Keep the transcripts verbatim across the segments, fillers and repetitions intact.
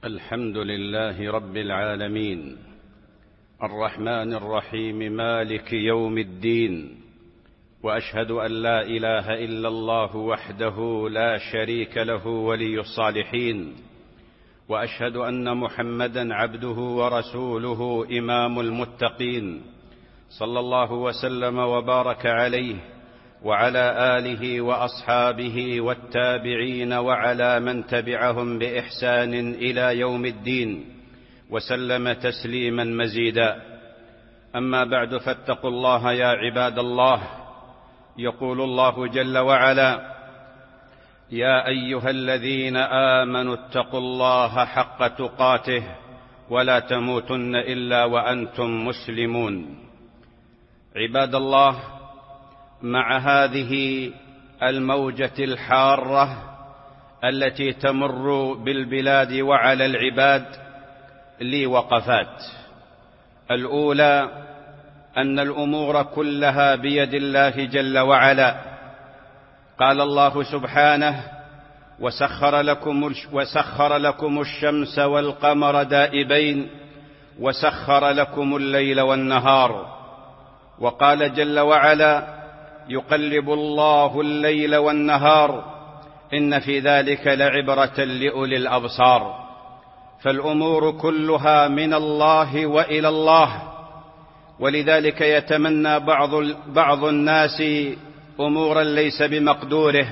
الحمد لله رب العالمين، الرحمن الرحيم، مالك يوم الدين، وأشهد أن لا إله إلا الله وحده لا شريك له ولي الصالحين، وأشهد أن محمدًا عبده ورسوله إمام المتقين، صلى الله وسلم وبارك عليه وعلى آله وأصحابه والتابعين وعلى من تبعهم بإحسان إلى يوم الدين، وسلم تسليما مزيدا. أما بعد، فاتقوا الله يا عباد الله. يقول الله جل وعلا: يا أيها الذين آمنوا اتقوا الله حق تقاته ولا تموتن إلا وأنتم مسلمون. عباد الله، مع هذه الموجة الحارة التي تمر بالبلاد وعلى العباد لي وقفات. الأولى أن الأمور كلها بيد الله جل وعلا. قال الله سبحانه: وسخر لكم, وسخر لكم الشمس والقمر دائبين وسخر لكم الليل والنهار. وقال جل وعلا: يقلب الله الليل والنهار إن في ذلك لعبرة لأولي الأبصار. فالأمور كلها من الله وإلى الله، ولذلك يتمنى بعض, بعض الناس أمورا ليس بمقدوره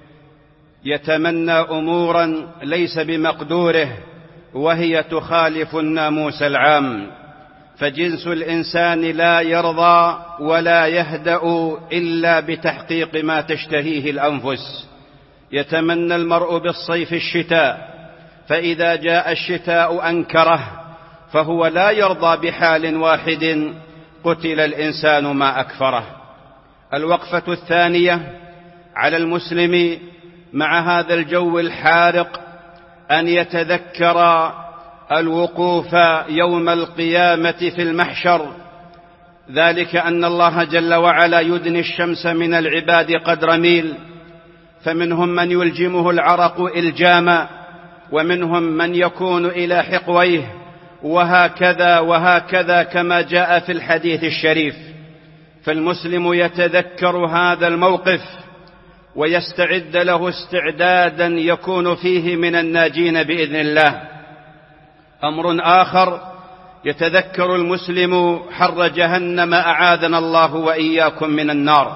يتمنى أمورا ليس بمقدوره وهي تخالف الناموس العام. فجنس الإنسان لا يرضى ولا يهدأ إلا بتحقيق ما تشتهيه الأنفس. يتمنى المرء بالصيف الشتاء، فإذا جاء الشتاء أنكره، فهو لا يرضى بحال واحد قتل الإنسان ما أكفره. الوقفة الثانية على المسلم مع هذا الجو الحارق أن يتذكر الوقوف يوم القيامة في المحشر، ذلك أن الله جل وعلا يدني الشمس من العباد قدر ميل، فمنهم من يلجمه العرق إلجاما، ومنهم من يكون إلى حقويه، وهكذا وهكذا كما جاء في الحديث الشريف. فالمسلم يتذكر هذا الموقف ويستعد له استعدادا يكون فيه من الناجين بإذن الله. أمر آخر، يتذكر المسلم حر جهنم، أعاذنا الله وإياكم من النار.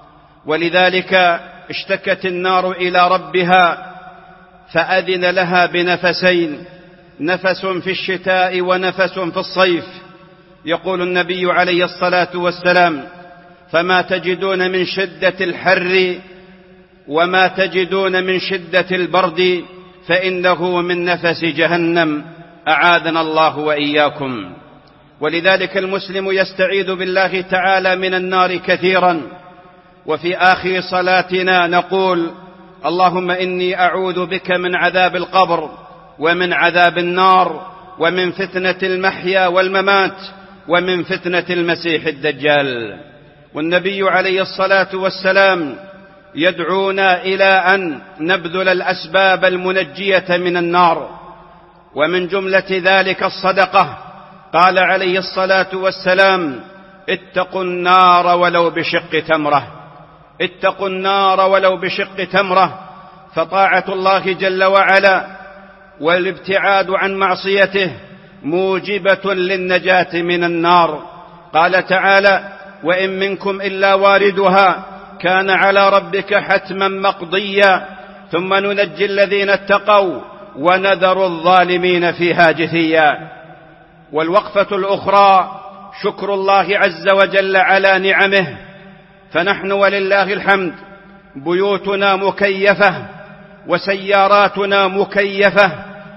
ولذلك اشتكت النار إلى ربها فأذن لها بنفسين، نفس في الشتاء ونفس في الصيف. يقول النبي عليه الصلاة والسلام: فما تجدون من شدة الحر وما تجدون من شدة البرد فإنه من نفس جهنم، أعاذنا الله وإياكم. ولذلك المسلم يستعيذ بالله تعالى من النار كثيرا. وفي آخر صلاتنا نقول: اللهم إني أعوذ بك من عذاب القبر ومن عذاب النار ومن فتنة المحيا والممات ومن فتنة المسيح الدجال. والنبي عليه الصلاة والسلام يدعونا إلى أن نبذل الأسباب المنجية من النار، ومن جملة ذلك الصدقة. قال عليه الصلاة والسلام: اتقوا النار ولو بشق تمرة، اتقوا النار ولو بشق تمرة. فطاعة الله جل وعلا والابتعاد عن معصيته موجبة للنجاة من النار. قال تعالى: وإن منكم إلا واردها كان على ربك حتما مقضيا ثم ننجي الذين اتقوا ونذر الظالمين فيها جثيا. والوقفة الأخرى شكر الله عز وجل على نعمه. فنحن ولله الحمد بيوتنا مكيفة، وسياراتنا مكيفة،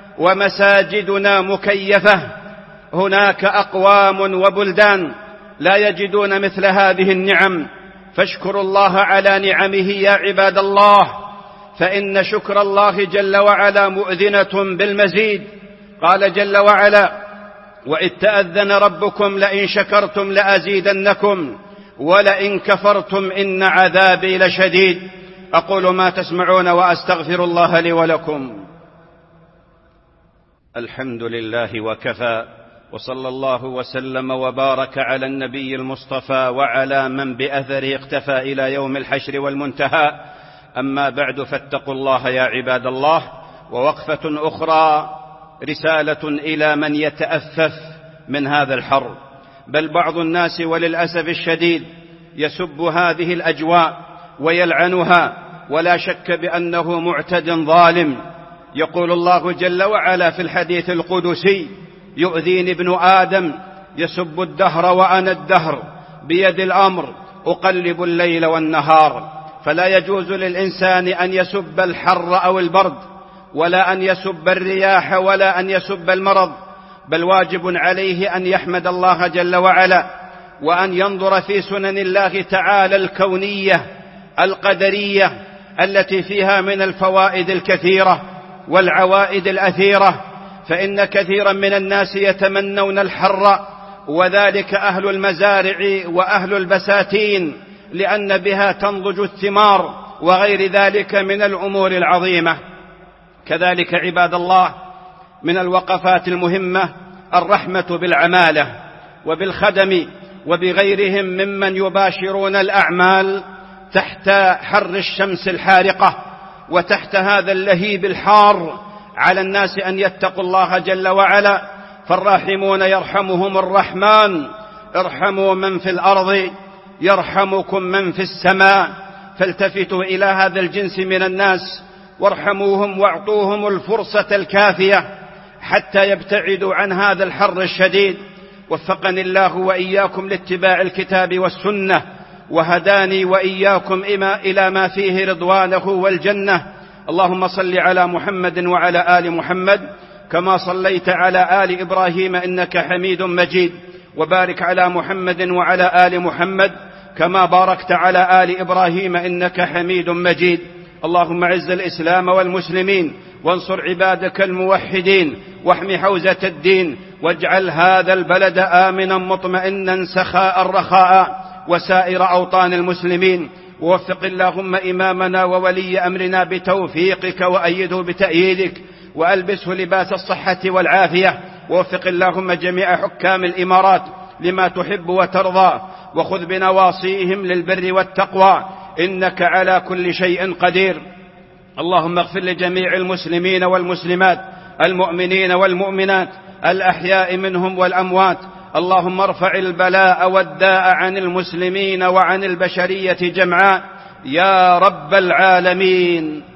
ومساجدنا مكيفة. هناك أقوام وبلدان لا يجدون مثل هذه النعم، فاشكروا الله على نعمه يا عباد الله، فإن شكر الله جل وعلا مؤذنة بالمزيد. قال جل وعلا: وإذ تأذن ربكم لئن شكرتم لأزيدنكم ولئن كفرتم إن عذابي لشديد. أقول ما تسمعون وأستغفر الله لي ولكم. الحمد لله وكفى، وصلى الله وسلم وبارك على النبي المصطفى وعلى من بأثره اقتفى إلى يوم الحشر والمنتهى. أما بعد، فاتقوا الله يا عباد الله. ووقفة أخرى، رسالة إلى من يتأفف من هذا الحر، بل بعض الناس وللأسف الشديد يسب هذه الأجواء ويلعنها، ولا شك بأنه معتد ظالم. يقول الله جل وعلا في الحديث القدسي: يؤذيني ابن آدم يسب الدهر وأنا الدهر بيد الأمر أقلب الليل والنهار. فلا يجوز للإنسان أن يسب الحر أو البرد، ولا أن يسب الرياح، ولا أن يسب المرض، بل واجب عليه أن يحمد الله جل وعلا، وأن ينظر في سنن الله تعالى الكونية القدرية التي فيها من الفوائد الكثيرة والعوائد الأثيرة. فإن كثيرا من الناس يتمنون الحر، وذلك أهل المزارع وأهل البساتين، لأن بها تنضج الثمار وغير ذلك من الأمور العظيمة. كذلك عباد الله، من الوقفات المهمة الرحمة بالعمالة وبالخدم وبغيرهم ممن يباشرون الأعمال تحت حر الشمس الحارقة وتحت هذا اللهيب الحار. على الناس أن يتقوا الله جل وعلا، فالراحمون يرحمهم الرحمن، ارحموا من في الأرض يرحمكم من في السماء. فالتفتوا إلى هذا الجنس من الناس وارحموهم واعطوهم الفرصة الكافية حتى يبتعدوا عن هذا الحر الشديد. وفقني الله وإياكم لاتباع الكتاب والسنة، وهداني وإياكم إلى ما فيه رضوانه والجنة. اللهم صل على محمد وعلى آل محمد كما صليت على آل إبراهيم إنك حميد مجيد، وبارك على محمد وعلى آل محمد كما باركت على آل إبراهيم إنك حميد مجيد. اللهم اعز الإسلام والمسلمين، وانصر عبادك الموحدين، واحم حوزة الدين، واجعل هذا البلد آمنا مطمئنا سخاء رخاء، وسائر أوطان المسلمين. ووفق اللهم إمامنا وولي أمرنا بتوفيقك، وأيده بتأييدك، وألبسه لباس الصحة والعافية. ووفق اللهم جميع حكام الإمارات لما تحب وترضى، وخذ بنواصيهم للبر والتقوى، إنك على كل شيء قدير. اللهم اغفر لجميع المسلمين والمسلمات، المؤمنين والمؤمنات، الأحياء منهم والأموات. اللهم ارفع البلاء والداء عن المسلمين وعن البشرية جمعاء يا رب العالمين.